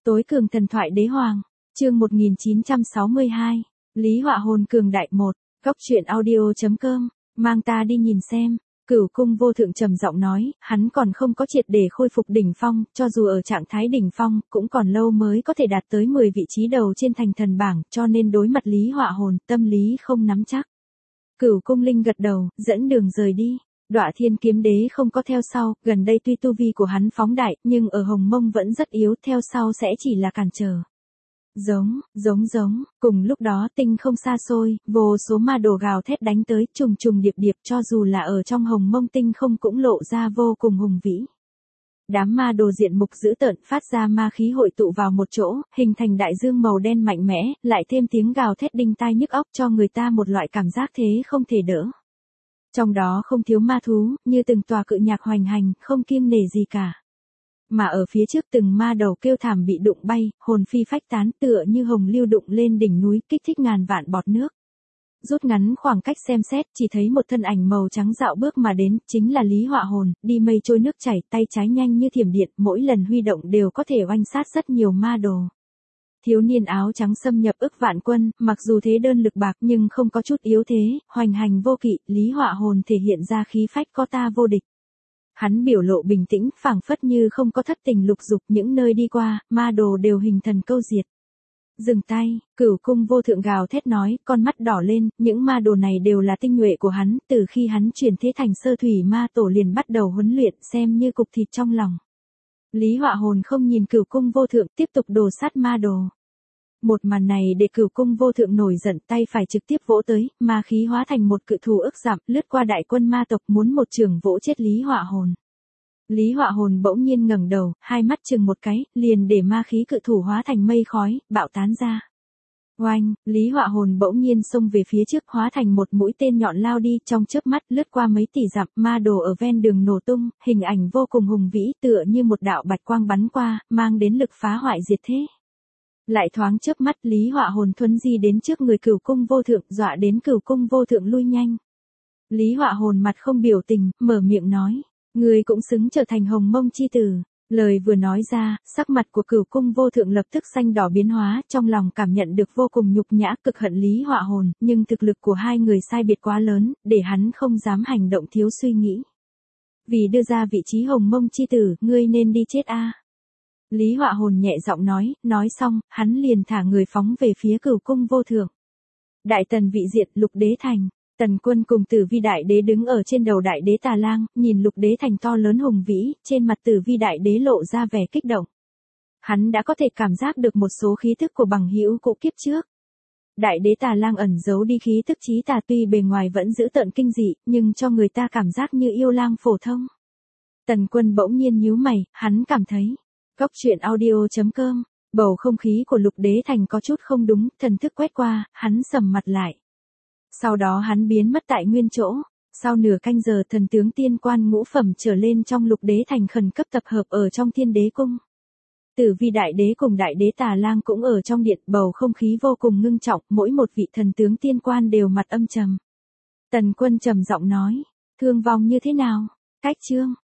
Tối cường thần thoại đế hoàng, chương 1962, Lý Họa Hồn cường đại 1, góc truyện audio.com, mang ta đi nhìn xem. Cửu cung vô thượng trầm giọng nói, hắn còn không có triệt để khôi phục đỉnh phong, cho dù ở trạng thái đỉnh phong, cũng còn lâu mới có thể đạt tới 10 vị trí đầu trên thành thần bảng, cho nên đối mặt Lý Họa Hồn, tâm lý không nắm chắc. Cửu cung linh gật đầu, dẫn đường rời đi. Đọa Thiên Kiếm Đế không có theo sau, gần đây tuy tu vi của hắn phóng đại, nhưng ở Hồng Mông vẫn rất yếu, theo sau sẽ chỉ là cản trở. Giống, cùng lúc đó tinh không xa xôi, vô số ma đồ gào thét đánh tới, trùng trùng điệp điệp, cho dù là ở trong Hồng Mông tinh không cũng lộ ra vô cùng hùng vĩ. Đám ma đồ diện mục dữ tợn phát ra ma khí hội tụ vào một chỗ, hình thành đại dương màu đen mạnh mẽ, lại thêm tiếng gào thét đinh tai nhức óc cho người ta một loại cảm giác thế không thể đỡ. Trong đó không thiếu ma thú, như từng tòa cự nhạc hoành hành, không kiêng nể gì cả. Mà ở phía trước từng ma đầu kêu thảm bị đụng bay, hồn phi phách tán tựa như hồng lưu đụng lên đỉnh núi kích thích ngàn vạn bọt nước. Rút ngắn khoảng cách xem xét, chỉ thấy một thân ảnh màu trắng dạo bước mà đến, chính là Lý Họa Hồn, đi mây trôi nước chảy, tay trái nhanh như thiểm điện, mỗi lần huy động đều có thể oanh sát rất nhiều ma đồ. Thiếu niên áo trắng xâm nhập ức vạn quân, mặc dù thế đơn lực bạc nhưng không có chút yếu thế, hoành hành vô kỵ, Lý Họa Hồn thể hiện ra khí phách có ta vô địch. Hắn biểu lộ bình tĩnh, phảng phất như không có thất tình lục dục, những nơi đi qua, ma đồ đều hình thần câu diệt. Dừng tay, Cửu cung vô thượng gào thét nói, con mắt đỏ lên, những ma đồ này đều là tinh nhuệ của hắn, từ khi hắn chuyển thế thành sơ thủy ma tổ liền bắt đầu huấn luyện, xem như cục thịt trong lòng. Lý Họa Hồn không nhìn Cửu cung vô thượng, tiếp tục đồ sát ma đồ. Một màn này để Cửu cung vô thượng nổi giận, tay phải trực tiếp vỗ tới, ma khí hóa thành một cự thú ức dặm, lướt qua đại quân ma tộc muốn một chưởng vỗ chết Lý Họa Hồn. Lý Họa Hồn bỗng nhiên ngẩng đầu, hai mắt chừng một cái, liền để ma khí cự thủ hóa thành mây khói, bạo tán ra. Oanh, Lý Họa Hồn bỗng nhiên xông về phía trước, hóa thành một mũi tên nhọn lao đi, trong chớp mắt lướt qua mấy tỷ dặm, ma đồ ở ven đường nổ tung, hình ảnh vô cùng hùng vĩ, tựa như một đạo bạch quang bắn qua, mang đến lực phá hoại diệt thế. Lại thoáng chớp mắt, Lý Họa Hồn thuấn di đến trước người Cửu cung vô thượng, dọa đến Cửu cung vô thượng lui nhanh. Lý Họa Hồn mặt không biểu tình, mở miệng nói, người cũng xứng trở thành Hồng Mông chi tử. Lời vừa nói ra, sắc mặt của Cửu cung vô thượng lập tức xanh đỏ biến hóa, trong lòng cảm nhận được vô cùng nhục nhã, cực hận Lý Họa Hồn, nhưng thực lực của hai người sai biệt quá lớn, để hắn không dám hành động thiếu suy nghĩ. Vì đưa ra vị trí Hồng Mông chi tử, ngươi nên đi chết a. Lý Họa Hồn nhẹ giọng nói xong, hắn liền thả người phóng về phía Cửu cung vô thượng. Đại tần vị diệt, Lục Đế thành. Tần Quân cùng Tử Vi Đại Đế đứng ở trên đầu Đại Đế Tà Lang, nhìn Lục Đế thành to lớn hùng vĩ, trên mặt Tử Vi Đại Đế lộ ra vẻ kích động. Hắn đã có thể cảm giác được một số khí thức của bằng hữu cũ kiếp trước. Đại Đế Tà Lang ẩn giấu đi khí tức chí tà, tuy bề ngoài vẫn giữ tợn kinh dị, nhưng cho người ta cảm giác như yêu lang phổ thông. Tần Quân bỗng nhiên nhíu mày, hắn cảm thấy. Góc truyện audio.com, bầu không khí của Lục Đế thành có chút không đúng, thần thức quét qua, hắn sầm mặt lại. Sau đó hắn biến mất tại nguyên chỗ. Sau nửa canh giờ, thần tướng tiên quan ngũ phẩm trở lên trong Lục Đế thành khẩn cấp tập hợp ở trong Thiên Đế cung. Tử Vi Đại Đế cùng Đại Đế Tà Lang cũng ở trong điện, bầu không khí vô cùng ngưng trọng, mỗi một vị thần tướng tiên quan đều mặt âm trầm. Tần Quân trầm giọng nói, thương vong như thế nào? Cách chương